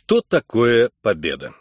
Что такое победа?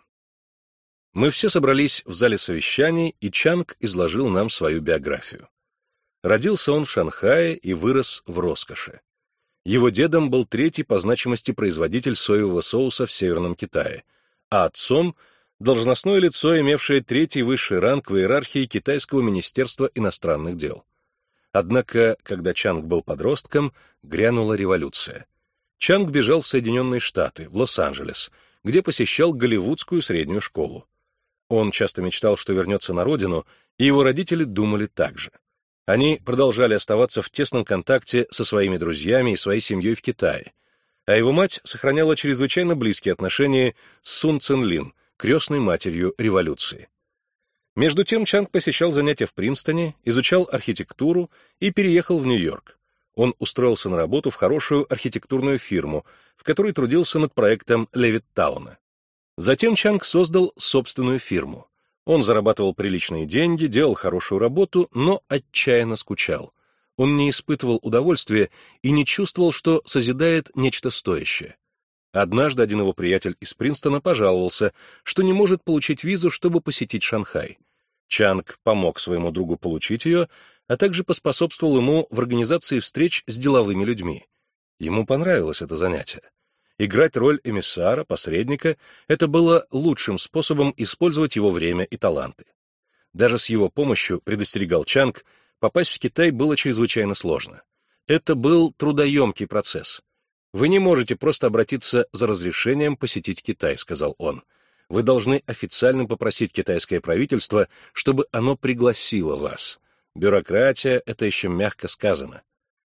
Мы все собрались в зале совещаний, и Чанг изложил нам свою биографию. Родился он в Шанхае и вырос в роскоши. Его дедом был третий по значимости производитель соевого соуса в Северном Китае, а отцом — должностное лицо, имевшее третий высший ранг в иерархии Китайского министерства иностранных дел. Однако, когда Чанг был подростком, грянула революция. Чанг бежал в Соединенные Штаты, в Лос-Анджелес, где посещал голливудскую среднюю школу. Он часто мечтал, что вернется на родину, и его родители думали так же. Они продолжали оставаться в тесном контакте со своими друзьями и своей семьей в Китае, а его мать сохраняла чрезвычайно близкие отношения с Сун Цин-лин, крестной матерью революции. Между тем Чанг посещал занятия в Принстоне, изучал архитектуру и переехал в Нью-Йорк. Он устроился на работу в хорошую архитектурную фирму, в которой трудился над проектом Левиттауна. Затем Чанг создал собственную фирму. Он зарабатывал приличные деньги, делал хорошую работу, но отчаянно скучал. Он не испытывал удовольствия и не чувствовал, что созидает нечто стоящее. Однажды один его приятель из Принстона пожаловался, что не может получить визу, чтобы посетить Шанхай. Чанг помог своему другу получить ее, а также поспособствовал ему в организации встреч с деловыми людьми. Ему понравилось это занятие. Играть роль эмиссара, посредника — это было лучшим способом использовать его время и таланты. Даже с его помощью, предостерегал Чанг, попасть в Китай было чрезвычайно сложно. Это был трудоемкий процесс. «Вы не можете просто обратиться за разрешением посетить Китай», — сказал он. «Вы должны официально попросить китайское правительство, чтобы оно пригласило вас. Бюрократия — это еще мягко сказано».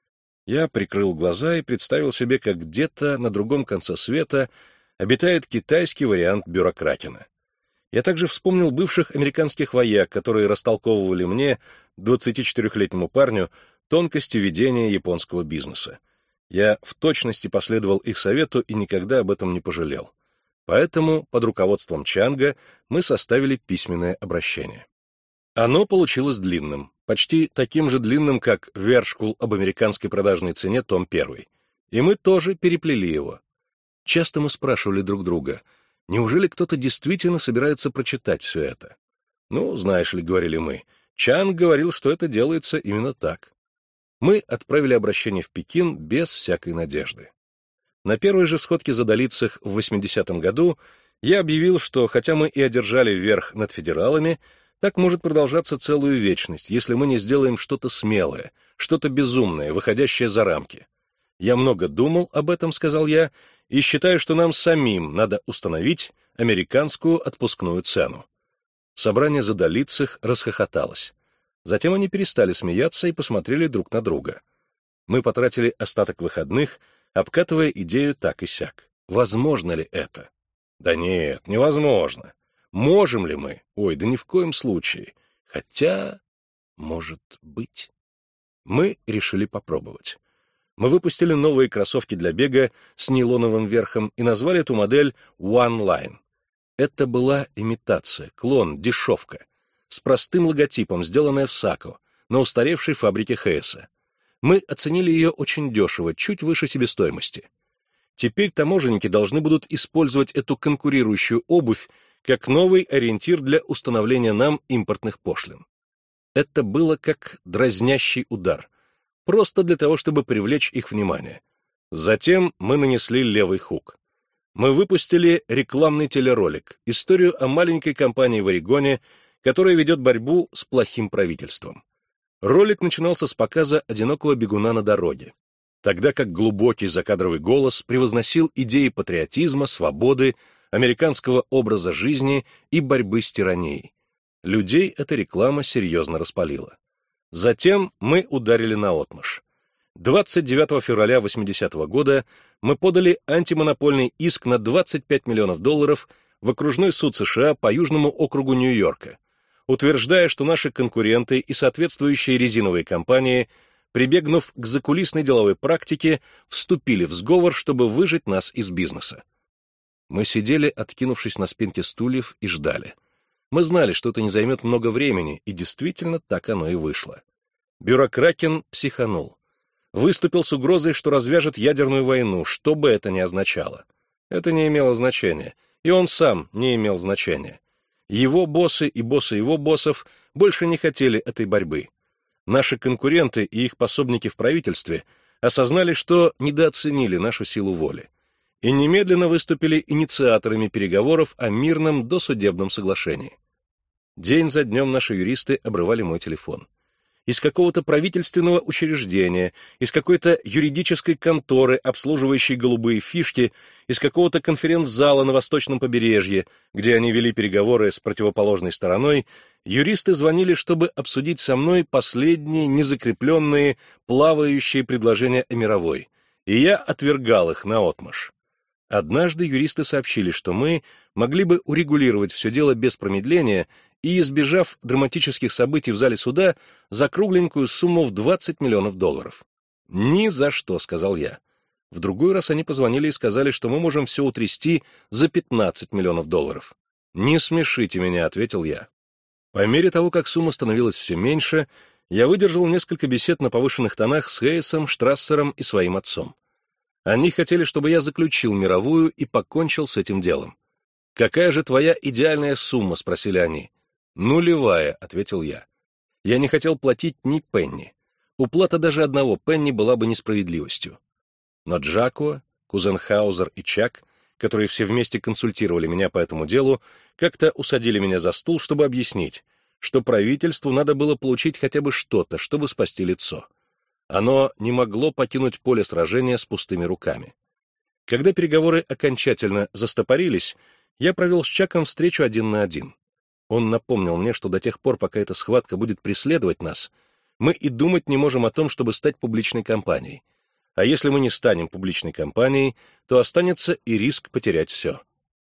Я прикрыл глаза и представил себе, как где-то на другом конце света обитает китайский вариант бюрократина. Я также вспомнил бывших американских вояк, которые растолковывали мне, 24-летнему парню, тонкости ведения японского бизнеса. Я в точности последовал их совету и никогда об этом не пожалел. Поэтому под руководством Чанга мы составили письменное обращение. Оно получилось длинным, почти таким же длинным, как Вершкул об американской продажной цене, том 1. И мы тоже переплели его. Часто мы спрашивали друг друга, неужели кто-то действительно собирается прочитать все это? Ну, знаешь ли, говорили мы, Чанг говорил, что это делается именно так. Мы отправили обращение в Пекин без всякой надежды. На первой же сходке задолицых в 80-м году я объявил, что хотя мы и одержали верх над федералами, так может продолжаться целую вечность, если мы не сделаем что-то смелое, что-то безумное, выходящее за рамки. Я много думал об этом, сказал я, и считаю, что нам самим надо установить американскую отпускную цену. Собрание задолицых расхохоталось. Затем они перестали смеяться и посмотрели друг на друга. Мы потратили остаток выходных, обкатывая идею так и сяк. Возможно ли это? Да нет, невозможно. Можем ли мы? Ой, да ни в коем случае. Хотя, может быть. Мы решили попробовать. Мы выпустили новые кроссовки для бега с нейлоновым верхом и назвали эту модель One Line. Это была имитация, клон, дешевка, с простым логотипом, сделанная в Сако, на устаревшей фабрике Хейса. Мы оценили ее очень дешево, чуть выше себестоимости. Теперь таможенники должны будут использовать эту конкурирующую обувь как новый ориентир для установления нам импортных пошлин. Это было как дразнящий удар, просто для того, чтобы привлечь их внимание. Затем мы нанесли левый хук. Мы выпустили рекламный телеролик, историю о маленькой компании в Орегоне, которая ведет борьбу с плохим правительством. Ролик начинался с показа одинокого бегуна на дороге, тогда как глубокий закадровый голос превозносил идеи патриотизма, свободы, американского образа жизни и борьбы с тиранией. Людей эта реклама серьезно распалила. Затем мы ударили наотмашь. 29 февраля 80-го года мы подали антимонопольный иск на $25 миллионов в окружной суд США по Южному округу Нью-Йорка, утверждая, что наши конкуренты и соответствующие резиновые компании, прибегнув к закулисной деловой практике, вступили в сговор, чтобы выжать нас из бизнеса. Мы сидели, откинувшись на спинки стульев, и ждали. Мы знали, что это не займет много времени, и действительно так оно и вышло. Бюрокракен психанул. Выступил с угрозой, что развяжет ядерную войну, что бы это ни означало. Это не имело значения, и он сам не имел значения. Его боссы и боссы его боссов больше не хотели этой борьбы. Наши конкуренты и их пособники в правительстве осознали, что недооценили нашу силу воли, и немедленно выступили инициаторами переговоров о мирном досудебном соглашении. День за днем наши юристы обрывали мой телефон. Из какого-то правительственного учреждения, из какой-то юридической конторы, обслуживающей голубые фишки, из какого-то конференц-зала на восточном побережье, где они вели переговоры с противоположной стороной, юристы звонили, чтобы обсудить со мной последние незакрепленные, плавающие предложения о мировой, и я отвергал их наотмашь. Однажды юристы сообщили, что мы могли бы урегулировать все дело без промедления и, избежав драматических событий в зале суда, за кругленькую сумму в $20 миллионов. «Ни за что», — сказал я. В другой раз они позвонили и сказали, что мы можем все утрясти за $15 миллионов. «Не смешите меня», — ответил я. По мере того, как сумма становилась все меньше, я выдержал несколько бесед на повышенных тонах с Хейсом, Штрассером и своим отцом. Они хотели, чтобы я заключил мировую и покончил с этим делом. «Какая же твоя идеальная сумма?» — спросили они. «Нулевая», — ответил я. Я не хотел платить ни пенни. Уплата даже одного пенни была бы несправедливостью. Но Джакуа, кузен Хаузер и Чак, которые все вместе консультировали меня по этому делу, как-то усадили меня за стул, чтобы объяснить, что правительству надо было получить хотя бы что-то, чтобы спасти лицо. Оно не могло покинуть поле сражения с пустыми руками. Когда переговоры окончательно застопорились, я провел с Чаком встречу 1 на 1. Он напомнил мне, что до тех пор, пока эта схватка будет преследовать нас, мы и думать не можем о том, чтобы стать публичной компанией. А если мы не станем публичной компанией, то останется и риск потерять все.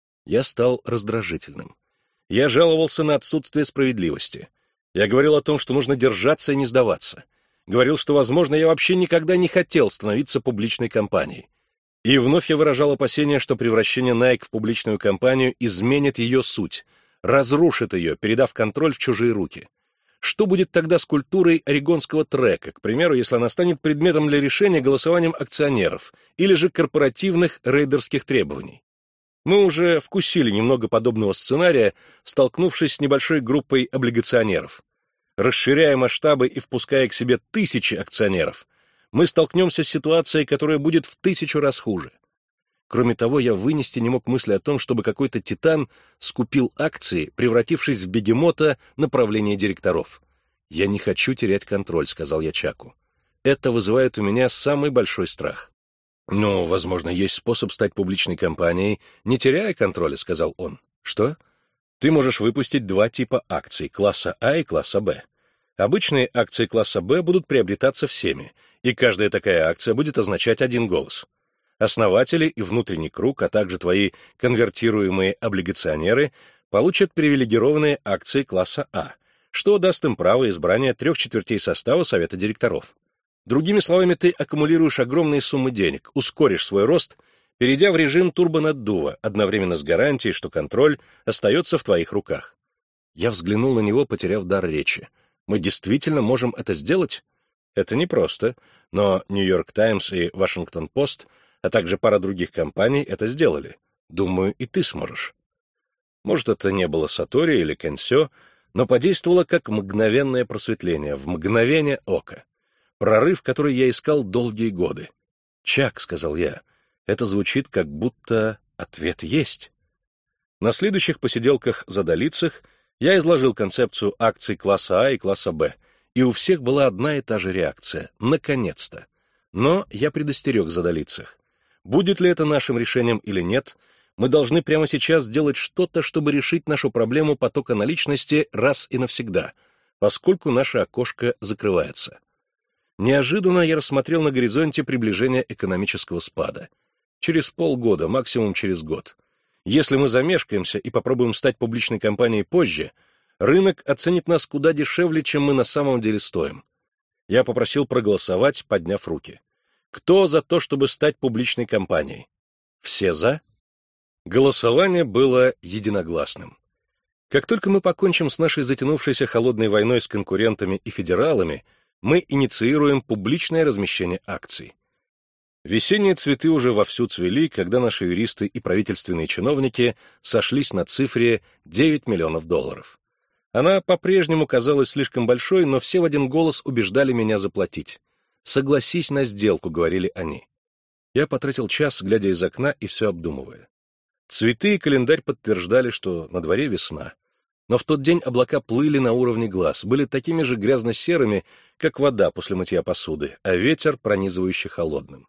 Я стал раздражительным. Я жаловался на отсутствие справедливости. Я говорил о том, что нужно держаться и не сдаваться. Говорил, что, возможно, я вообще никогда не хотел становиться публичной компанией. И вновь я выражал опасение, что превращение Nike в публичную компанию изменит ее суть, разрушит ее, передав контроль в чужие руки. Что будет тогда с культурой орегонского трека, к примеру, если она станет предметом для решения голосованием акционеров или же корпоративных рейдерских требований? Мы уже вкусили немного подобного сценария, столкнувшись с небольшой группой облигационеров. Расширяя масштабы и впуская к себе тысячи акционеров, мы столкнемся с ситуацией, которая будет в 1000 раз хуже. Кроме того, я вынести не мог мысли о том, чтобы какой-то титан скупил акции, превратившись в бегемота направления директоров. «Я не хочу терять контроль», — сказал я Чаку. «Это вызывает у меня самый большой страх». «Ну, возможно, есть способ стать публичной компанией, не теряя контроля», — сказал он. «Что?» «Ты можешь выпустить 2 типа акций, класса А и класса Б. Обычные акции класса Б будут приобретаться всеми, и каждая такая акция будет означать 1 голос. Основатели и внутренний круг, а также твои конвертируемые облигационеры получат привилегированные акции класса А, что даст им право избрания 3/4 состава совета директоров. Другими словами, ты аккумулируешь огромные суммы денег, ускоришь свой рост, перейдя в режим турбонаддува, одновременно с гарантией, что контроль остается в твоих руках». Я взглянул на него, потеряв дар речи. «Мы действительно можем это сделать?» «Это непросто, но Нью-Йорк Таймс и Вашингтон-Пост, а также пара других компаний это сделали. Думаю, и ты сможешь». Может, это не было Сатори или Кэнсё, но подействовало как мгновенное просветление, в мгновение ока. Прорыв, который я искал долгие годы. «Чак», — сказал я, — «это звучит, как будто ответ есть». На следующих посиделках за долицах я изложил концепцию акций класса А и класса Б, и у всех была одна и та же реакция — наконец-то. Но я предостерег за долицах. Будет ли это нашим решением или нет, мы должны прямо сейчас сделать что-то, чтобы решить нашу проблему потока наличности раз и навсегда, поскольку наше окошко закрывается. Неожиданно я рассмотрел на горизонте приближение экономического спада. Через полгода, максимум через год. Если мы замешкаемся и попробуем стать публичной компанией позже, рынок оценит нас куда дешевле, чем мы на самом деле стоим. Я попросил проголосовать, подняв руки. Кто за то, чтобы стать публичной компанией? Все за? Голосование было единогласным. Как только мы покончим с нашей затянувшейся холодной войной с конкурентами и федералами, мы инициируем публичное размещение акций. Весенние цветы уже вовсю цвели, когда наши юристы и правительственные чиновники сошлись на цифре $9 миллионов. Она по-прежнему казалась слишком большой, но все в один голос убеждали меня заплатить. «Согласись на сделку», — говорили они. Я потратил час, глядя из окна и все обдумывая. Цветы и календарь подтверждали, что на дворе весна. Но в тот день облака плыли на уровне глаз, были такими же грязно-серыми, как вода после мытья посуды, а ветер пронизывающе холодным.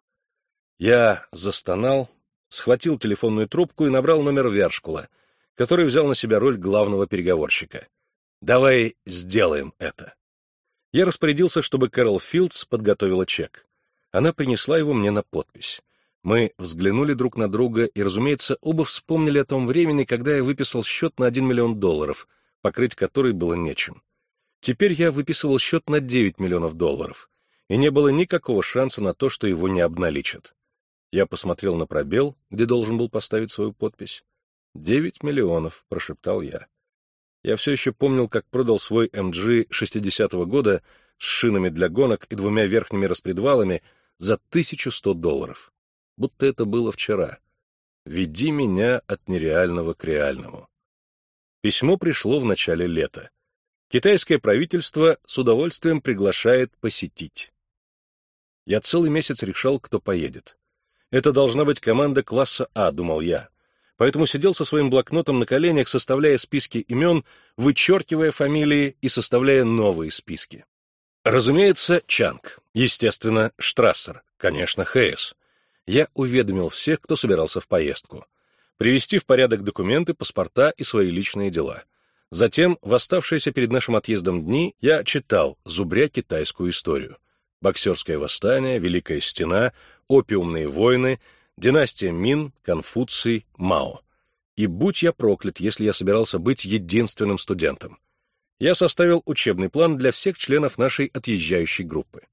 Я застонал, схватил телефонную трубку и набрал номер Вершкула, который взял на себя роль главного переговорщика. «Давай сделаем это». Я распорядился, чтобы Кэрол Филдс подготовила чек. Она принесла его мне на подпись. Мы взглянули друг на друга и, разумеется, оба вспомнили о том времени, когда я выписал счет на $1 миллион, покрыть который было нечем. Теперь я выписывал счет на $9 миллионов, и не было никакого шанса на то, что его не обналичат. Я посмотрел на пробел, где должен был поставить свою подпись. 9 миллионов, прошептал я. Я все еще помнил, как продал свой MG 60-го года с шинами для гонок и 2 верхними распредвалами за $1100. Будто это было вчера. Веди меня от нереального к реальному. Письмо пришло в начале лета. Китайское правительство с удовольствием приглашает посетить. Я целый месяц решал, кто поедет. Это должна быть команда класса А, думал я. Поэтому сидел со своим блокнотом на коленях, составляя списки имен, вычеркивая фамилии и составляя новые списки. Разумеется, Чанг, естественно, Штрассер, конечно, Хейс. Я уведомил всех, кто собирался в поездку. Привести в порядок документы, паспорта и свои личные дела. Затем, в оставшиеся перед нашим отъездом дни, я читал, зубря китайскую историю. Боксерское восстание, Великая Стена, опиумные войны, династия Мин, Конфуций, Мао. И будь я проклят, если я собирался быть единственным студентом. Я составил учебный план для всех членов нашей отъезжающей группы.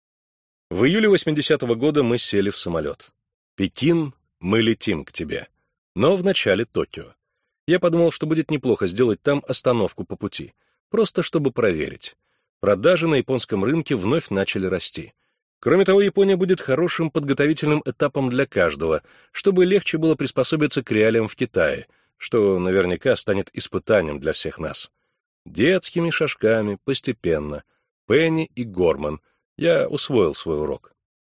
В июле 80-го года мы сели в самолет. Пекин, мы летим к тебе. Но вначале Токио. Я подумал, что будет неплохо сделать там остановку по пути, просто чтобы проверить. Продажи на японском рынке вновь начали расти. Кроме того, Япония будет хорошим подготовительным этапом для каждого, чтобы легче было приспособиться к реалиям в Китае, что наверняка станет испытанием для всех нас. Детскими шажками, постепенно. Пенни и Горман. Я усвоил свой урок.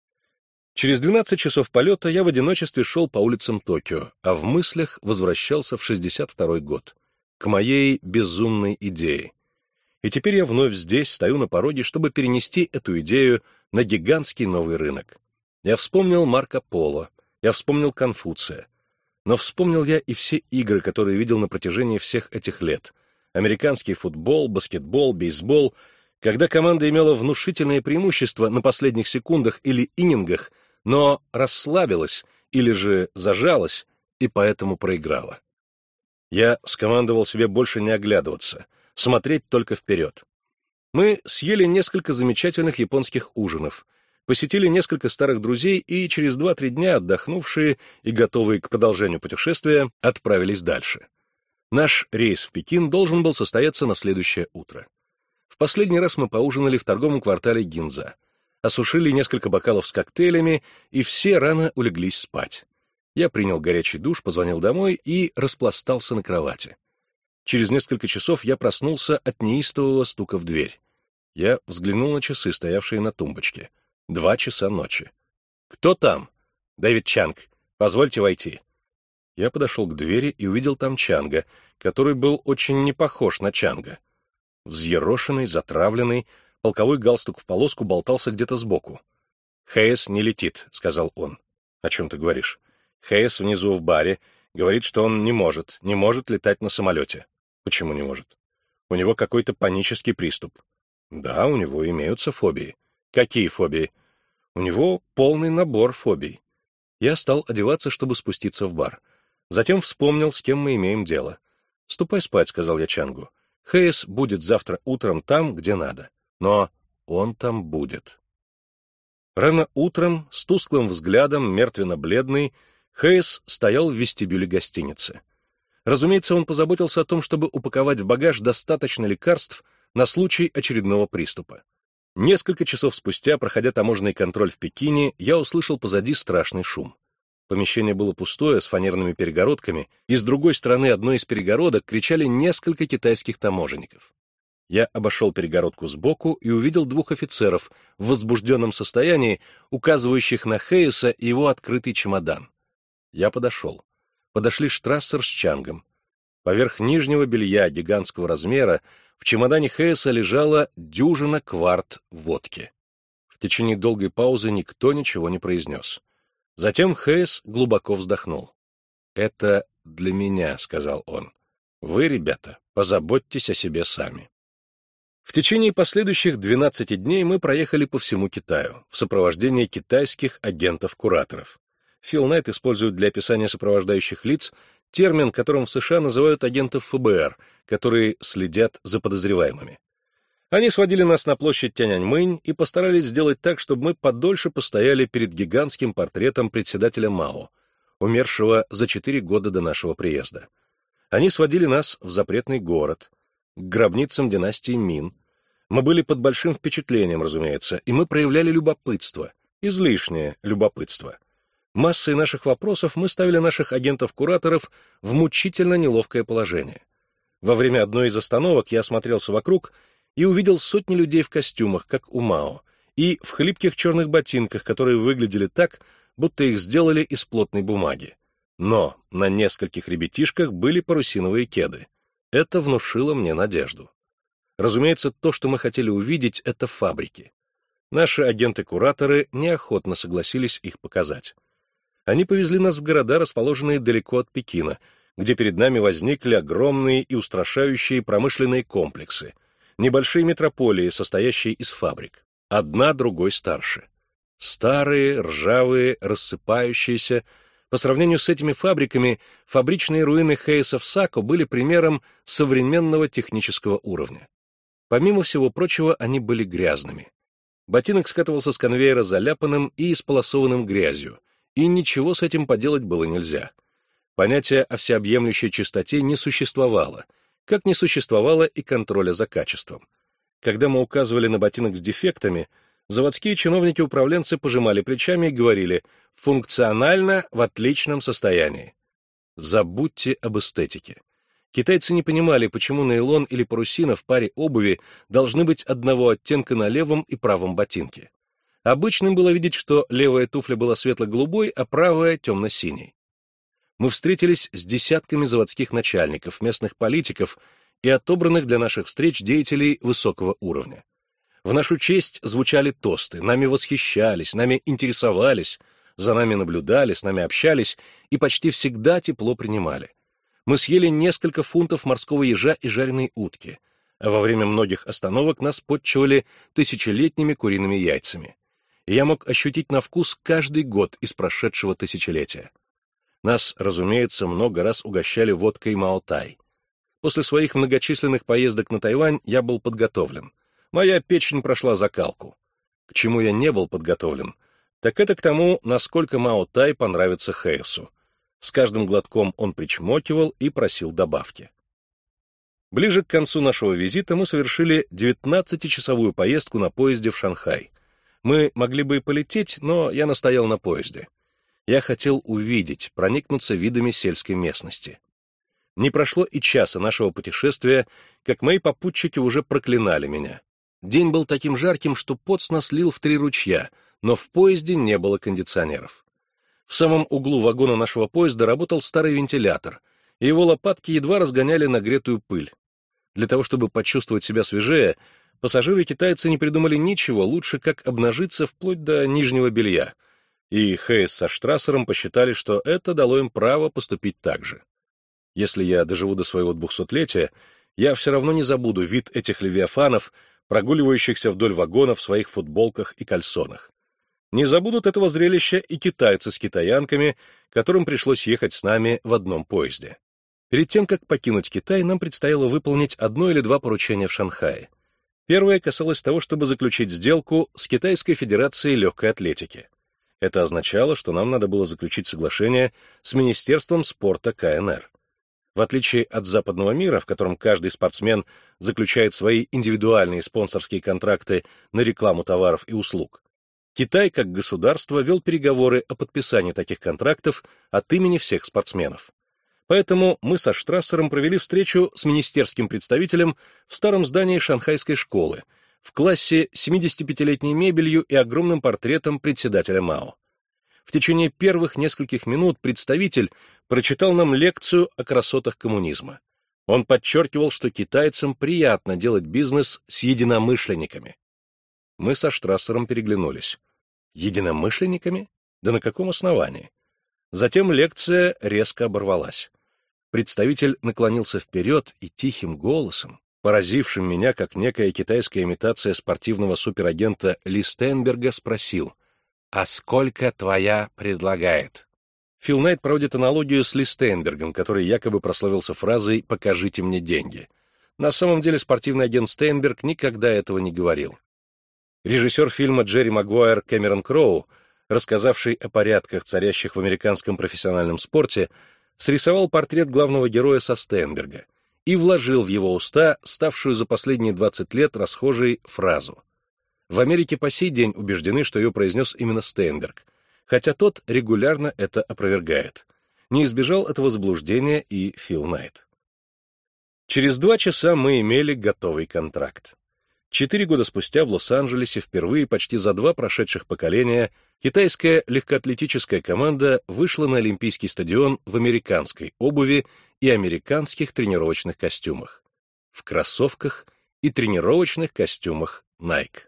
Через 12 часов полета я в одиночестве шел по улицам Токио, а в мыслях возвращался в 62-й год, к моей безумной идее. И теперь я вновь здесь, стою на пороге, чтобы перенести эту идею на гигантский новый рынок. Я вспомнил Марко Поло, я вспомнил Конфуция. Но вспомнил я и все игры, которые видел на протяжении всех этих лет. Американский футбол, баскетбол, бейсбол, когда команда имела внушительное преимущество на последних секундах или иннингах, но расслабилась или же зажалась и поэтому проиграла. Я скомандовал себе больше не оглядываться, смотреть только вперед. Мы съели несколько замечательных японских ужинов, посетили несколько старых друзей и через 2-3 дня, отдохнувшие и готовые к продолжению путешествия, отправились дальше. Наш рейс в Пекин должен был состояться на следующее утро. В последний раз мы поужинали в торговом квартале Гинза, осушили несколько бокалов с коктейлями, и все рано улеглись спать. Я принял горячий душ, позвонил домой и распластался на кровати. Через несколько часов я проснулся от неистового стука в дверь. Я взглянул на часы, стоявшие на тумбочке. 2 часа ночи. «Кто там?» «Дэвид Чанг. Позвольте войти». Я подошел к двери и увидел там Чанга, который был очень не похож на Чанга. Взъерошенный, затравленный, полковой галстук в полоску болтался где-то сбоку. «Хейс не летит», — сказал он. «О чем ты говоришь?» «Хейс внизу в баре говорит, что он не может летать на самолете». «Почему не может?» «У него какой-то панический приступ». «Да, у него имеются фобии». «Какие фобии?» «У него полный набор фобий». Я стал одеваться, чтобы спуститься в бар. Затем вспомнил, с кем мы имеем дело. «Ступай спать», — сказал я Чангу. «Хейс будет завтра утром там, где надо. Но он там будет». Рано утром, с тусклым взглядом, мертвенно-бледный, Хейс стоял в вестибюле гостиницы. Разумеется, он позаботился о том, чтобы упаковать в багаж достаточно лекарств на случай очередного приступа. Несколько часов спустя, проходя таможенный контроль в Пекине, я услышал позади страшный шум. Помещение было пустое, с фанерными перегородками, и с другой стороны одной из перегородок кричали несколько китайских таможенников. Я обошел перегородку сбоку и увидел двух офицеров в возбужденном состоянии, указывающих на Хэйса и его открытый чемодан. Я подошел. Подошли Штрассер с Чангом. Поверх нижнего белья гигантского размера в чемодане Хэйса лежала дюжина кварт водки. В течение долгой паузы никто ничего не произнес. Затем Хэйс глубоко вздохнул. «Это для меня», — сказал он. «Вы, ребята, позаботьтесь о себе сами». В течение последующих 12 дней мы проехали по всему Китаю в сопровождении китайских агентов-кураторов. Фил Найт использует для описания сопровождающих лиц термин, которым в США называют агентов ФБР, которые следят за подозреваемыми. Они сводили нас на площадь Тяньаньмэнь и постарались сделать так, чтобы мы подольше постояли перед гигантским портретом председателя Мао, умершего за 4 года до нашего приезда. Они сводили нас в запретный город, к гробницам династии Мин. Мы были под большим впечатлением, разумеется, и мы проявляли любопытство, излишнее любопытство. Массой наших вопросов мы ставили наших агентов-кураторов в мучительно неловкое положение. Во время одной из остановок я осмотрелся вокруг и увидел сотни людей в костюмах, как у Мао, и в хлипких черных ботинках, которые выглядели так, будто их сделали из плотной бумаги. Но на нескольких ребятишках были парусиновые кеды. Это внушило мне надежду. Разумеется, то, что мы хотели увидеть, — это фабрики. Наши агенты-кураторы неохотно согласились их показать. Они повезли нас в города, расположенные далеко от Пекина, где перед нами возникли огромные и устрашающие промышленные комплексы, небольшие метрополии, состоящие из фабрик, одна другой старше. Старые, ржавые, рассыпающиеся. По сравнению с этими фабриками, фабричные руины Хэйса в Сако были примером современного технического уровня. Помимо всего прочего, они были грязными. Ботинок скатывался с конвейера заляпанным и исполосованным грязью, и ничего с этим поделать было нельзя. Понятия о всеобъемлющей чистоте не существовало, как не существовало и контроля за качеством. Когда мы указывали на ботинок с дефектами, заводские чиновники-управленцы пожимали плечами и говорили «функционально в отличном состоянии». Забудьте об эстетике. Китайцы не понимали, почему нейлон или парусина в паре обуви должны быть одного оттенка на левом и правом ботинке. Обычным было видеть, что левая туфля была светло-голубой, а правая — темно-синей. Мы встретились с десятками заводских начальников, местных политиков и отобранных для наших встреч деятелей высокого уровня. В нашу честь звучали тосты, нами восхищались, нами интересовались, за нами наблюдали, с нами общались и почти всегда тепло принимали. Мы съели несколько фунтов морского ежа и жареной утки, а во время многих остановок нас подчивали тысячелетними куриными яйцами. И я мог ощутить на вкус каждый год из прошедшего тысячелетия. Нас, разумеется, много раз угощали водкой Маотай. После своих многочисленных поездок на Тайвань я был подготовлен. Моя печень прошла закалку. К чему я не был подготовлен, так это к тому, насколько Маотай понравится Хэйсу. С каждым глотком он причмокивал и просил добавки. Ближе к концу нашего визита мы совершили 19-часовую поездку на поезде в Шанхай. Мы могли бы и полететь, но я настоял на поезде. Я хотел увидеть, проникнуться видами сельской местности. Не прошло и часа нашего путешествия, как мои попутчики уже проклинали меня. День был таким жарким, что пот с нас лил в 3 ручья, но в поезде не было кондиционеров. В самом углу вагона нашего поезда работал старый вентилятор, и его лопатки едва разгоняли нагретую пыль. Для того, чтобы почувствовать себя свежее, пассажиры-китайцы не придумали ничего лучше, как обнажиться вплоть до нижнего белья, и Хэйс со Штрассером посчитали, что это дало им право поступить так же. Если я доживу до своего 200-летия, я все равно не забуду вид этих левиафанов, прогуливающихся вдоль вагона в своих футболках и кальсонах. Не забудут этого зрелища и китайцы с китаянками, которым пришлось ехать с нами в одном поезде. Перед тем, как покинуть Китай, нам предстояло выполнить 1 или 2 поручения в Шанхае. Первое касалось того, чтобы заключить сделку с Китайской Федерацией легкой атлетики. Это означало, что нам надо было заключить соглашение с Министерством спорта КНР. В отличие от западного мира, в котором каждый спортсмен заключает свои индивидуальные спонсорские контракты на рекламу товаров и услуг, Китай, как государство, вел переговоры о подписании таких контрактов от имени всех спортсменов. Поэтому мы со Штрассером провели встречу с министерским представителем в старом здании шанхайской школы, в классе с 75-летней мебелью и огромным портретом председателя Мао. В течение первых нескольких минут представитель прочитал нам лекцию о красотах коммунизма. Он подчеркивал, что китайцам приятно делать бизнес с единомышленниками. Мы со Штрассером переглянулись. Единомышленниками? Да на каком основании? Затем лекция резко оборвалась. Представитель наклонился вперед и тихим голосом, поразившим меня как некая китайская имитация спортивного суперагента Ли Стейнберга, спросил: «А сколько твоя предлагает?» Фил Найт проводит аналогию с Ли Стейнбергом, который якобы прославился фразой «покажите мне деньги». На самом деле спортивный агент Стейнберг никогда этого не говорил. Режиссер фильма Джерри Магуайр Кэмерон Кроу, рассказавший о порядках, царящих в американском профессиональном спорте, срисовал портрет главного героя со Стейнберга и вложил в его уста ставшую за последние 20 лет расхожей фразу. В Америке по сей день убеждены, что ее произнес именно Стейнберг, хотя тот регулярно это опровергает. Не избежал этого заблуждения и Фил Найт. Через 2 часа мы имели готовый контракт. 4 года спустя в Лос-Анджелесе впервые почти за 2 прошедших поколения китайская легкоатлетическая команда вышла на Олимпийский стадион в американской обуви и американских тренировочных костюмах, в кроссовках и тренировочных костюмах Nike.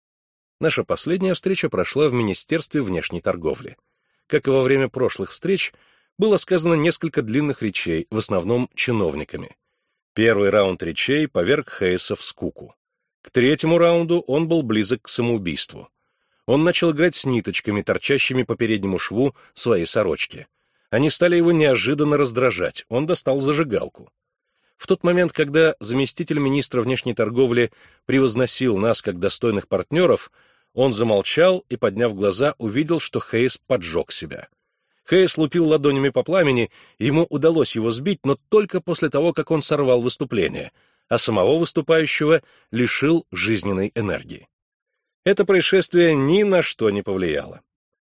Наша последняя встреча прошла в Министерстве внешней торговли. Как и во время прошлых встреч, было сказано несколько длинных речей, в основном чиновниками. Первый раунд речей поверг Хейса в скуку. К 3-му раунду он был близок к самоубийству. Он начал играть с ниточками, торчащими по переднему шву своей сорочки. Они стали его неожиданно раздражать, он достал зажигалку. В тот момент, когда заместитель министра внешней торговли превозносил нас как достойных партнеров, он замолчал и, подняв глаза, увидел, что Хейс поджег себя. Хейс лупил ладонями по пламени, и ему удалось его сбить, но только после того, как он сорвал выступление, а самого выступающего лишил жизненной энергии. Это происшествие ни на что не повлияло.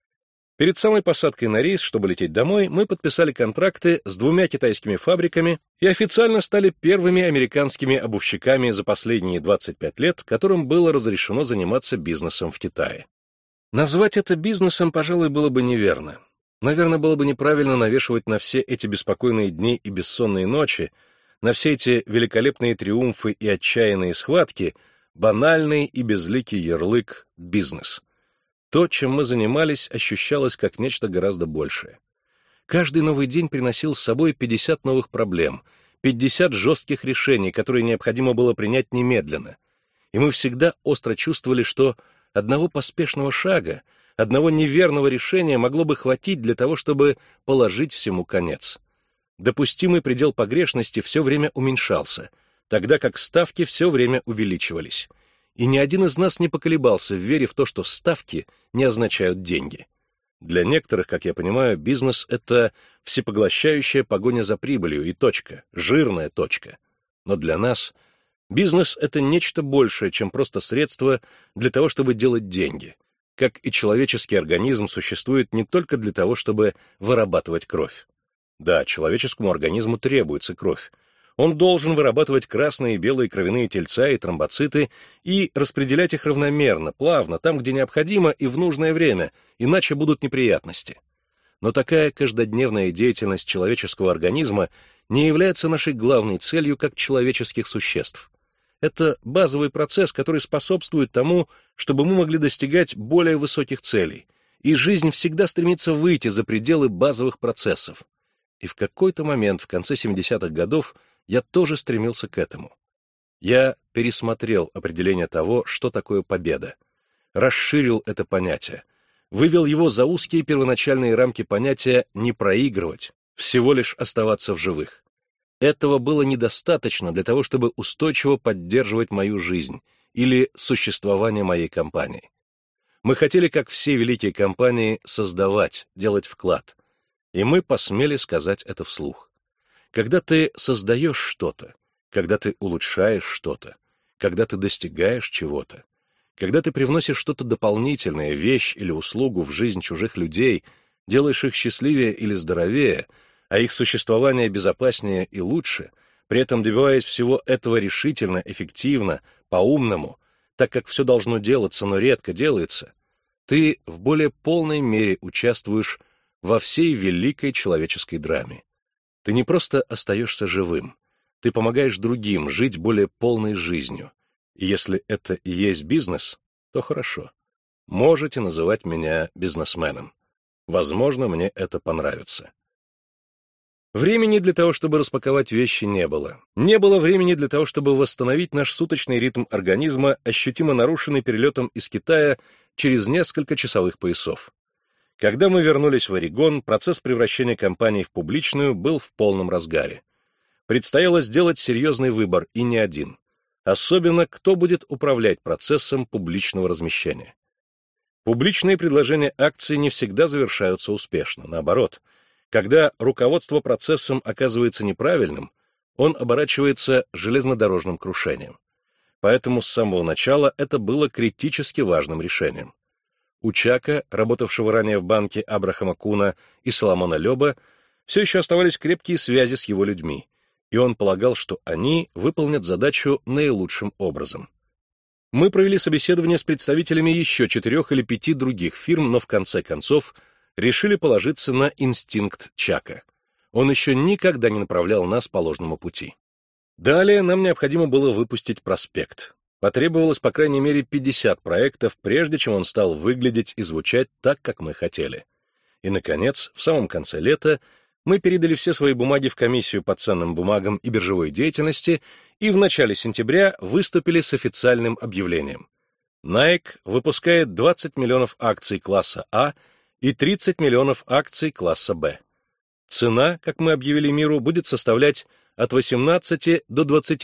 Перед самой посадкой на рейс, чтобы лететь домой, мы подписали контракты с 2 китайскими фабриками и официально стали первыми американскими обувщиками за последние 25 лет, которым было разрешено заниматься бизнесом в Китае. Назвать это бизнесом, пожалуй, было бы неверно. Наверное, было бы неправильно навешивать на все эти беспокойные дни и бессонные ночи, на все эти великолепные триумфы и отчаянные схватки банальный и безликий ярлык «бизнес». То, чем мы занимались, ощущалось как нечто гораздо большее. Каждый новый день приносил с собой 50 новых проблем, 50 жестких решений, которые необходимо было принять немедленно. И мы всегда остро чувствовали, что одного поспешного шага, одного неверного решения могло бы хватить для того, чтобы положить всему конец. Допустимый предел погрешности все время уменьшался, тогда как ставки все время увеличивались. И ни один из нас не поколебался в вере в то, что ставки не означают деньги. Для некоторых, как я понимаю, бизнес — это всепоглощающая погоня за прибылью и точка, жирная точка. Но для нас бизнес — это нечто большее, чем просто средство для того, чтобы делать деньги. Как и человеческий организм существует не только для того, чтобы вырабатывать кровь. Да, человеческому организму требуется кровь. Он должен вырабатывать красные и белые кровяные тельца и тромбоциты и распределять их равномерно, плавно, там, где необходимо и в нужное время, иначе будут неприятности. Но такая каждодневная деятельность человеческого организма не является нашей главной целью как человеческих существ. Это базовый процесс, который способствует тому, чтобы мы могли достигать более высоких целей, и жизнь всегда стремится выйти за пределы базовых процессов. И в какой-то момент в конце 70-х годов я тоже стремился к этому. Я пересмотрел определение того, что такое победа, расширил это понятие, вывел его за узкие первоначальные рамки понятия «не проигрывать», всего лишь оставаться в живых. Этого было недостаточно для того, чтобы устойчиво поддерживать мою жизнь или существование моей компании. Мы хотели, как все великие компании, создавать, делать вклад, и мы посмели сказать это вслух. Когда ты создаешь что-то, когда ты улучшаешь что-то, когда ты достигаешь чего-то, когда ты привносишь что-то дополнительное, вещь или услугу в жизнь чужих людей, делаешь их счастливее или здоровее, а их существование безопаснее и лучше, при этом добиваясь всего этого решительно, эффективно, по-умному, так как все должно делаться, но редко делается, ты в более полной мере участвуешь во всей великой человеческой драме. Ты не просто остаешься живым, ты помогаешь другим жить более полной жизнью. И если это и есть бизнес, то хорошо. Можете называть меня бизнесменом. Возможно, мне это понравится. Времени для того, чтобы распаковать вещи, не было. Не было времени для того, чтобы восстановить наш суточный ритм организма, ощутимо нарушенный перелетом из Китая через несколько часовых поясов. Когда мы вернулись в Орегон, процесс превращения компании в публичную был в полном разгаре. Предстояло сделать серьезный выбор, и не один. Особенно, кто будет управлять процессом публичного размещения. Публичные предложения акций не всегда завершаются успешно. Наоборот, когда руководство процессом оказывается неправильным, он оборачивается железнодорожным крушением. Поэтому с самого начала это было критически важным решением. У Чака, работавшего ранее в банке Абрахама Куна, и Соломона Лёба, все еще оставались крепкие связи с его людьми, и он полагал, что они выполнят задачу наилучшим образом. Мы провели собеседование с представителями еще 4 или 5 других фирм, но в конце концов решили положиться на инстинкт Чака. Он еще никогда не направлял нас по ложному пути. Далее нам необходимо было выпустить проспект. Потребовалось по крайней мере 50 проектов, прежде чем он стал выглядеть и звучать так, как мы хотели. И, наконец, в самом конце лета мы передали все свои бумаги в комиссию по ценным бумагам и биржевой деятельности и в начале сентября выступили с официальным объявлением. Nike выпускает 20 миллионов акций класса А и 30 миллионов акций класса Б. Цена, как мы объявили миру, будет составлять от 18 до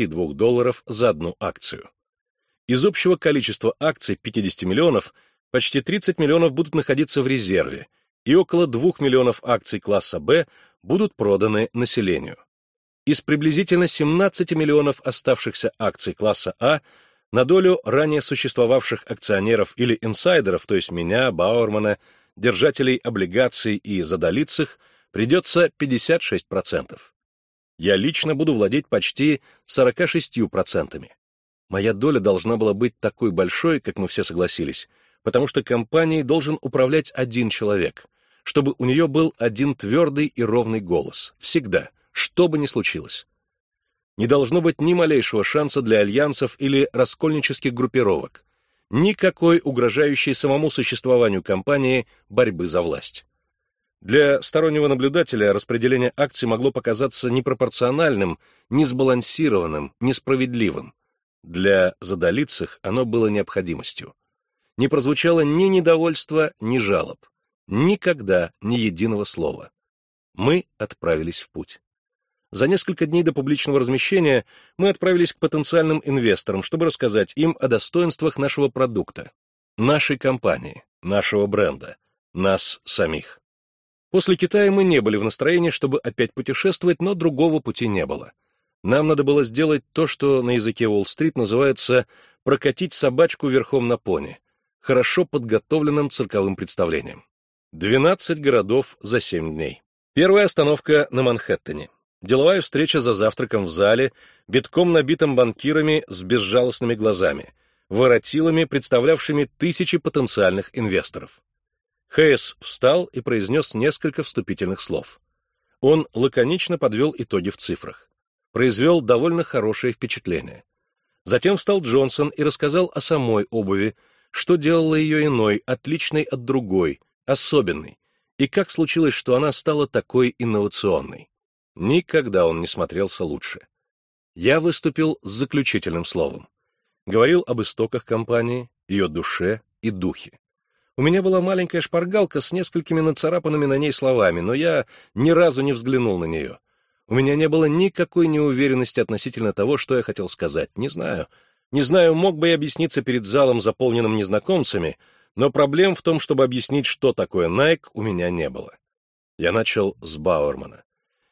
$22 за одну акцию. Из общего количества акций 50 миллионов почти 30 миллионов будут находиться в резерве, и около 2 миллионов акций класса Б будут проданы населению. Из приблизительно 17 миллионов оставшихся акций класса А на долю ранее существовавших акционеров или инсайдеров, то есть меня, Бауэрмана, держателей облигаций и задолицых, придется 56%. Я лично буду владеть почти 46%. Моя доля должна была быть такой большой, как мы все согласились, потому что компанией должен управлять один человек, чтобы у нее был один твердый и ровный голос, всегда, что бы ни случилось. Не должно быть ни малейшего шанса для альянсов или раскольнических группировок, никакой угрожающей самому существованию компании борьбы за власть. Для стороннего наблюдателя распределение акций могло показаться непропорциональным, несбалансированным, несправедливым. Для задолицых оно было необходимостью. Не прозвучало ни недовольства, ни жалоб. Никогда ни единого слова. Мы отправились в путь. За несколько дней до публичного размещения мы отправились к потенциальным инвесторам, чтобы рассказать им о достоинствах нашего продукта, нашей компании, нашего бренда, нас самих. После Китая мы не были в настроении, чтобы опять путешествовать, но другого пути не было. Нам надо было сделать то, что на языке Уолл-стрит называется «прокатить собачку верхом на пони», хорошо подготовленным цирковым представлением. 12 городов за 7 дней. Первая остановка на Манхэттене. Деловая встреча за завтраком в зале, битком набитым банкирами с безжалостными глазами, воротилами, представлявшими тысячи потенциальных инвесторов. Хэйс встал и произнес несколько вступительных слов. Он лаконично подвел итоги в цифрах. Произвел довольно хорошее впечатление. Затем встал Джонсон и рассказал о самой обуви, что делало ее иной, отличной от другой, особенной, и как случилось, что она стала такой инновационной. Никогда он не смотрелся лучше. Я выступил с заключительным словом. Говорил об истоках компании, ее душе и духе. У меня была маленькая шпаргалка с несколькими нацарапанными на ней словами, но я ни разу не взглянул на нее. У меня не было никакой неуверенности относительно того, что я хотел сказать. Не знаю, мог бы я объясниться перед залом, заполненным незнакомцами, но проблем в том, чтобы объяснить, что такое Nike, у меня не было. Я начал с Бауэрмана.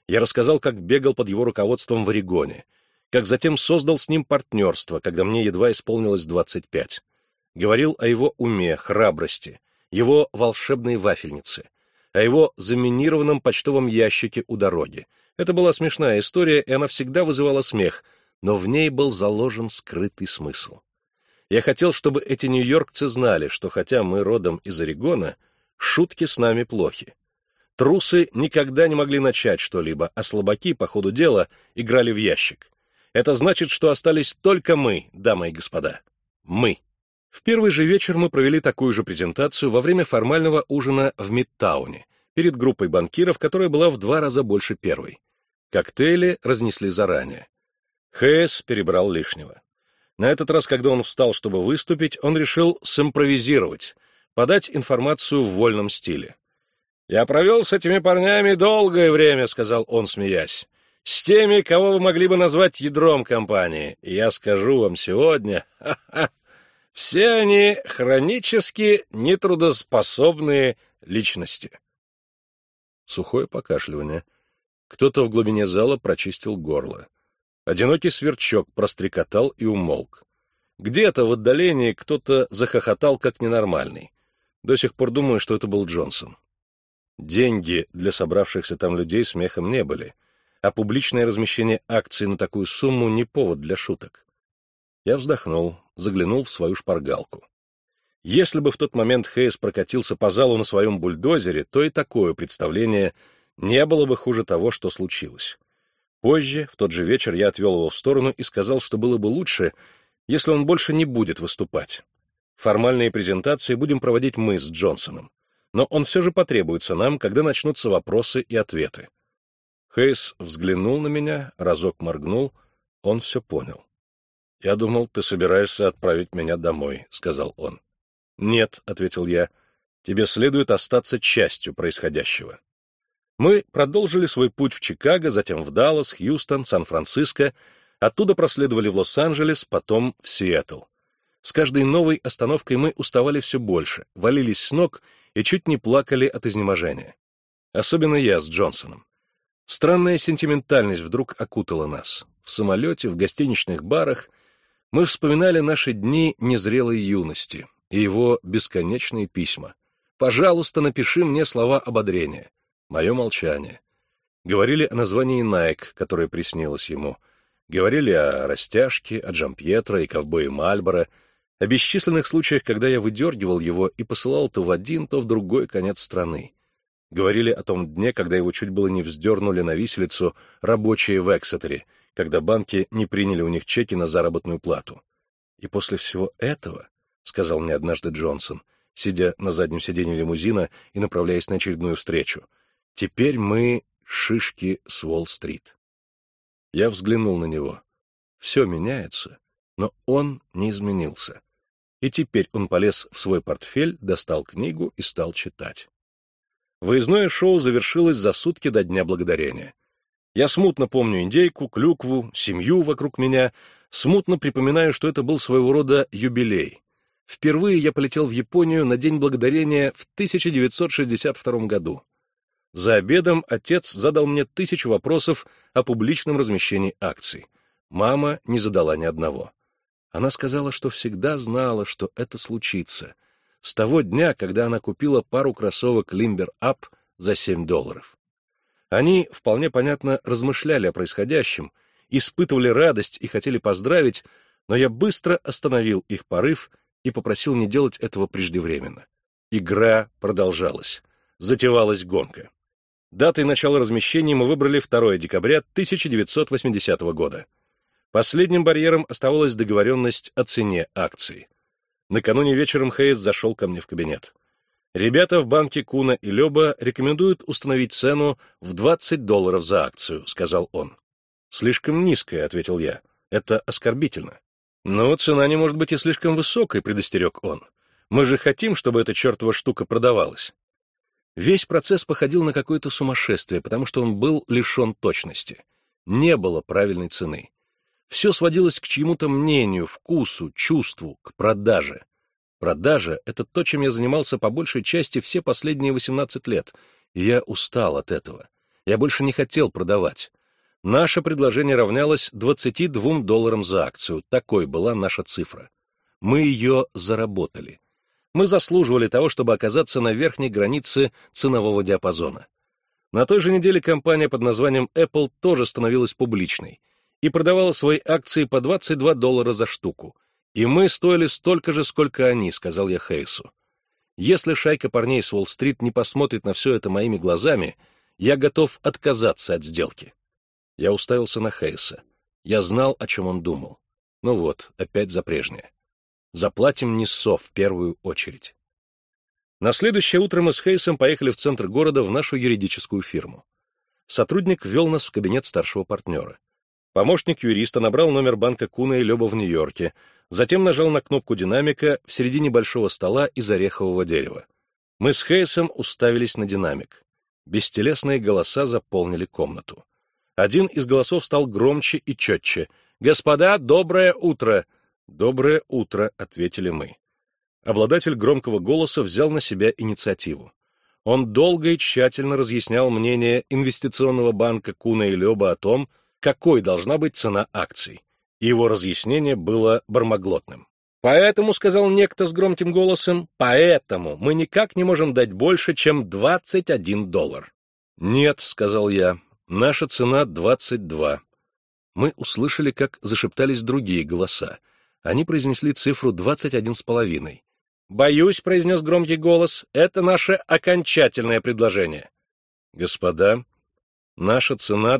Я рассказал, как бегал под его руководством в Орегоне, как затем создал с ним партнерство, когда мне едва исполнилось 25. Говорил о его уме, храбрости, его волшебной вафельнице, о его заминированном почтовом ящике у дороги. Это была смешная история, и она всегда вызывала смех, но в ней был заложен скрытый смысл. Я хотел, чтобы эти нью-йоркцы знали, что хотя мы родом из Орегона, шутки с нами плохи. Трусы никогда не могли начать что-либо, а слабаки, по ходу дела, играли в ящик. Это значит, что остались только мы, дамы и господа. Мы. В первый же вечер мы провели такую же презентацию во время формального ужина в Мидтауне, перед группой банкиров, которая была в 2 раза больше первой. Коктейли разнесли заранее. Хэс перебрал лишнего. На этот раз, когда он встал, чтобы выступить, он решил симпровизировать, подать информацию в вольном стиле. «Я провел с этими парнями долгое время», — сказал он, смеясь. «С теми, кого вы могли бы назвать ядром компании. И я скажу вам сегодня, все они хронически нетрудоспособные личности». Сухое покашливание. Кто-то в глубине зала прочистил горло. Одинокий сверчок прострекотал и умолк. Где-то в отдалении кто-то захохотал как ненормальный. До сих пор думаю, что это был Джонсон. Деньги для собравшихся там людей смехом не были, а публичное размещение акций на такую сумму не повод для шуток. Я вздохнул, заглянул в свою шпаргалку. Если бы в тот момент Хэйс прокатился по залу на своем бульдозере, то и такое представление не было бы хуже того, что случилось. Позже, в тот же вечер, я отвел его в сторону и сказал, что было бы лучше, если он больше не будет выступать. Формальные презентации будем проводить мы с Джонсоном, но он все же потребуется нам, когда начнутся вопросы и ответы. Хэйс взглянул на меня, разок моргнул, он все понял. «Я думал, ты собираешься отправить меня домой», — сказал он. «Нет», — ответил я, — «тебе следует остаться частью происходящего». Мы продолжили свой путь в Чикаго, затем в Даллас, Хьюстон, Сан-Франциско, оттуда проследовали в Лос-Анджелес, потом в Сиэтл. С каждой новой остановкой мы уставали все больше, валились с ног и чуть не плакали от изнеможения. Особенно я с Джонсоном. Странная сентиментальность вдруг окутала нас. В самолете, в гостиничных барах мы вспоминали наши дни незрелой юности и его бесконечные письма. «Пожалуйста, напиши мне слова ободрения». Мое молчание. Говорили о названии Nike, которое приснилось ему. Говорили о растяжке, о Джампьетро и ковбое Мальборо, о бесчисленных случаях, когда я выдергивал его и посылал то в один, то в другой конец страны. Говорили о том дне, когда его чуть было не вздернули на виселицу рабочие в Эксетере, когда банки не приняли у них чеки на заработную плату. «И после всего этого, — сказал мне однажды Джонсон, сидя на заднем сиденье лимузина и направляясь на очередную встречу, — теперь мы шишки с Уолл-стрит». Я взглянул на него. Все меняется, но он не изменился. И теперь он полез в свой портфель, достал книгу и стал читать. Выездное шоу завершилось за сутки до Дня Благодарения. Я смутно помню индейку, клюкву, семью вокруг меня, смутно припоминаю, что это был своего рода юбилей. Впервые я полетел в Японию на День Благодарения в 1962 году. За обедом отец задал мне 1000 вопросов о публичном размещении акций. Мама не задала ни одного. Она сказала, что всегда знала, что это случится, с того дня, когда она купила пару кроссовок Limber Up за $7. Они, вполне понятно, размышляли о происходящем, испытывали радость и хотели поздравить, но я быстро остановил их порыв и попросил не делать этого преждевременно. Игра продолжалась. Затевалась гонка. Датой начала размещения мы выбрали 2 декабря 1980 года. Последним барьером оставалась договоренность о цене акций. Накануне вечером Хэйс зашел ко мне в кабинет. «Ребята в банке Куна и Лёба рекомендуют установить цену в $20 за акцию», — сказал он. «Слишком низкая», — ответил я. «Это оскорбительно». «Но цена не может быть и слишком высокой», — предостерег он. «Мы же хотим, чтобы эта чертова штука продавалась». Весь процесс походил на какое-то сумасшествие, потому что он был лишен точности. Не было правильной цены. Все сводилось к чьему-то мнению, вкусу, чувству, к продаже. Продажа — это то, чем я занимался по большей части все последние 18 лет, и я устал от этого. Я больше не хотел продавать. Наше предложение равнялось $22 за акцию. Такой была наша цифра. Мы ее заработали. Мы заслуживали того, чтобы оказаться на верхней границе ценового диапазона. На той же неделе компания под названием Apple тоже становилась публичной и продавала свои акции по $22 за штуку. И мы стоили столько же, сколько они, сказал я Хейсу. Если шайка парней с Уолл-стрит не посмотрит на все это моими глазами, я готов отказаться от сделки. Я уставился на Хейса. Я знал, о чем он думал. Ну вот, опять за прежнее. Заплатим Ниссо в первую очередь. На следующее утро мы с Хейсом поехали в центр города в нашу юридическую фирму. Сотрудник ввел нас в кабинет старшего партнера. Помощник юриста набрал номер банка Куна и Лёба в Нью-Йорке, затем нажал на кнопку динамика в середине большого стола из орехового дерева. Мы с Хейсом уставились на динамик. Бестелесные голоса заполнили комнату. Один из голосов стал громче и четче. «Господа, доброе утро!» «Доброе утро», — ответили мы. Обладатель громкого голоса взял на себя инициативу. Он долго и тщательно разъяснял мнение инвестиционного банка Куна и Лёба о том, какой должна быть цена акций. И его разъяснение было бармаглотным. «Поэтому, — сказал некто с громким голосом, — поэтому мы никак не можем дать больше, чем $21. «Нет, — сказал я, — наша цена 22. Мы услышали, как зашептались другие голоса. Они произнесли цифру 21,5. «Боюсь, — произнес громкий голос, — это наше окончательное предложение». «Господа, наша цена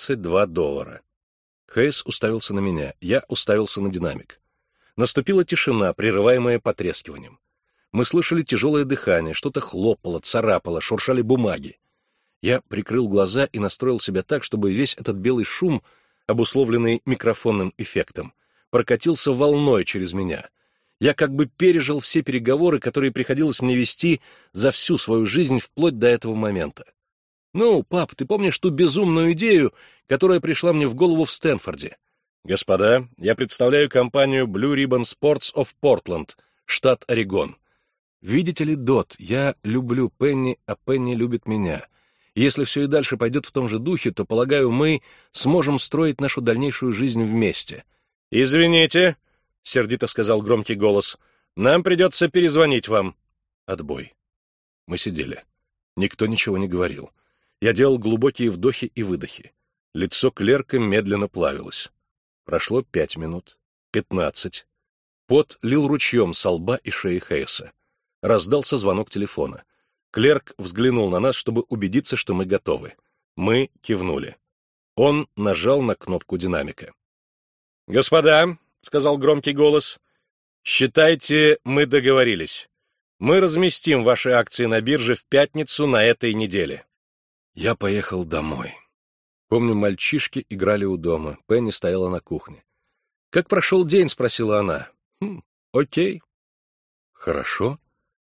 $22. Хейс уставился на меня, я уставился на динамик. Наступила тишина, прерываемая потрескиванием. Мы слышали тяжелое дыхание, что-то хлопало, царапало, шуршали бумаги. Я прикрыл глаза и настроил себя так, чтобы весь этот белый шум, обусловленный микрофонным эффектом, прокатился волной через меня. Я как бы пережил все переговоры, которые приходилось мне вести за всю свою жизнь вплоть до этого момента. «Ну, пап, ты помнишь ту безумную идею, которая пришла мне в голову в Стэнфорде? Господа, я представляю компанию Blue Ribbon Sports of Portland, штат Орегон. Видите ли, Дот, я люблю Пенни, а Пенни любит меня. Если все и дальше пойдет в том же духе, то, полагаю, мы сможем строить нашу дальнейшую жизнь вместе». «Извините», — сердито сказал громкий голос, — «нам придется перезвонить вам». Отбой. Мы сидели. Никто ничего не говорил. Я делал глубокие вдохи и выдохи. Лицо клерка медленно плавилось. Прошло 5 минут, 15. Пот лил ручьем со лба и шеи Хейса. Раздался звонок телефона. Клерк взглянул на нас, чтобы убедиться, что мы готовы. Мы кивнули. Он нажал на кнопку динамика. «Господа», — сказал громкий голос, — «считайте, мы договорились. Мы разместим ваши акции на бирже в пятницу на этой неделе». Я поехал домой. Помню, мальчишки играли у дома, Пенни стояла на кухне. «Как прошел день?» — спросила она. «Окей». «Хорошо.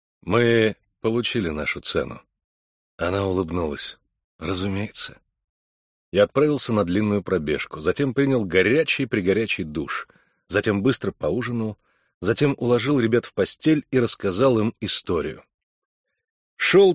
Мы получили нашу цену». Она улыбнулась. «Разумеется». Я отправился на длинную пробежку, затем принял горячий-пригорячий душ, затем быстро поужинал, затем уложил ребят в постель и рассказал им историю. Шел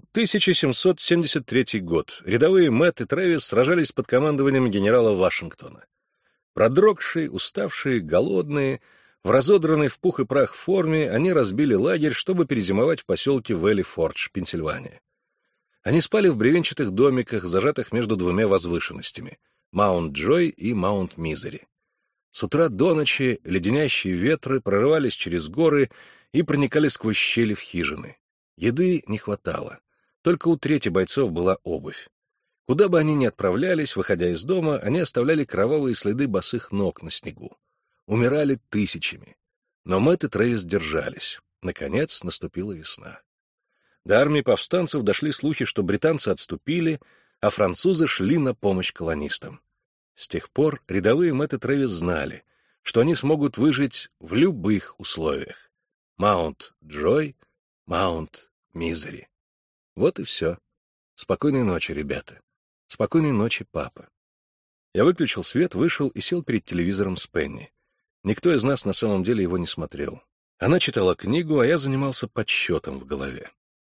1773 год. Рядовые Мэтт и Трэвис сражались под командованием генерала Вашингтона. Продрогшие, уставшие, голодные, в разодранной в пух и прах форме, они разбили лагерь, чтобы перезимовать в поселке Вэлли-Фордж, Пенсильвания. Они спали в бревенчатых домиках, зажатых между двумя возвышенностями — Маунт-Джой и Маунт-Мизери. С утра до ночи леденящие ветры прорывались через горы и проникали сквозь щели в хижины. Еды не хватало. Только у трети бойцов была обувь. Куда бы они ни отправлялись, выходя из дома, они оставляли кровавые следы босых ног на снегу. Умирали тысячами. Но Мэтт и Трэвис держались. Наконец наступила весна. До армии повстанцев дошли слухи, что британцы отступили, а французы шли на помощь колонистам. С тех пор рядовые Мэтт и Трэвис знали, что они смогут выжить в любых условиях. Маунт-Джой, Маунт-Мизери. Вот и все. Спокойной ночи, ребята. Спокойной ночи, папа. Я выключил свет, вышел и сел перед телевизором с Пенни. Никто из нас на самом деле его не смотрел. Она читала книгу, а я занимался подсчетом в голове.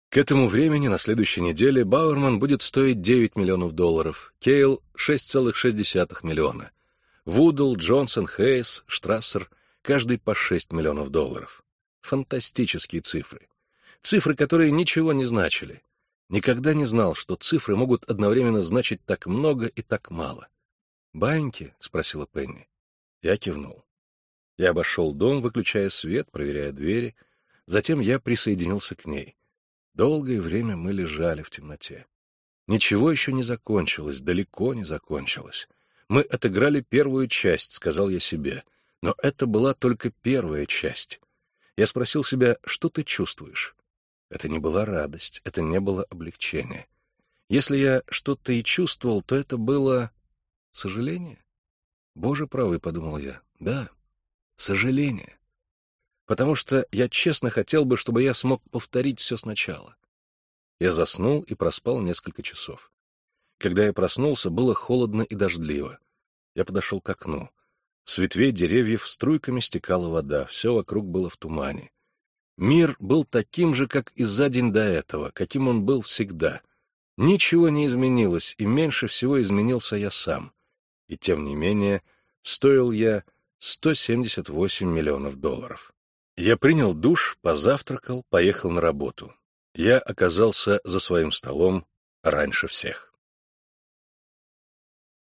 К этому времени, на следующей неделе, Бауэрман будет стоить $9 миллионов, Кейл — 6,6 миллиона, Вудл, Джонсон, Хейс, Штрассер — каждый по $6 миллионов. Фантастические цифры. Цифры, которые ничего не значили. Никогда не знал, что цифры могут одновременно значить так много и так мало. «Баньки?» — спросила Пенни. Я кивнул. Я обошел дом, выключая свет, проверяя двери. Затем я присоединился к ней. Долгое время мы лежали в темноте. Ничего еще не закончилось, далеко не закончилось. Мы отыграли первую часть, сказал я себе, но это была только первая часть. Я спросил себя, что ты чувствуешь? Это не была радость, это не было облегчение. Если я что-то и чувствовал, то это было сожаление. Боже правый, подумал я, да, сожаление. Потому что я честно хотел бы, чтобы я смог повторить все сначала. Я заснул и проспал несколько часов. Когда я проснулся, было холодно и дождливо. Я подошел к окну. С ветвей деревьев струйками стекала вода, все вокруг было в тумане. Мир был таким же, как и за день до этого, каким он был всегда. Ничего не изменилось, и меньше всего изменился я сам. И тем не менее, стоил я $178 миллионов. Я принял душ, позавтракал, поехал на работу. Я оказался за своим столом раньше всех.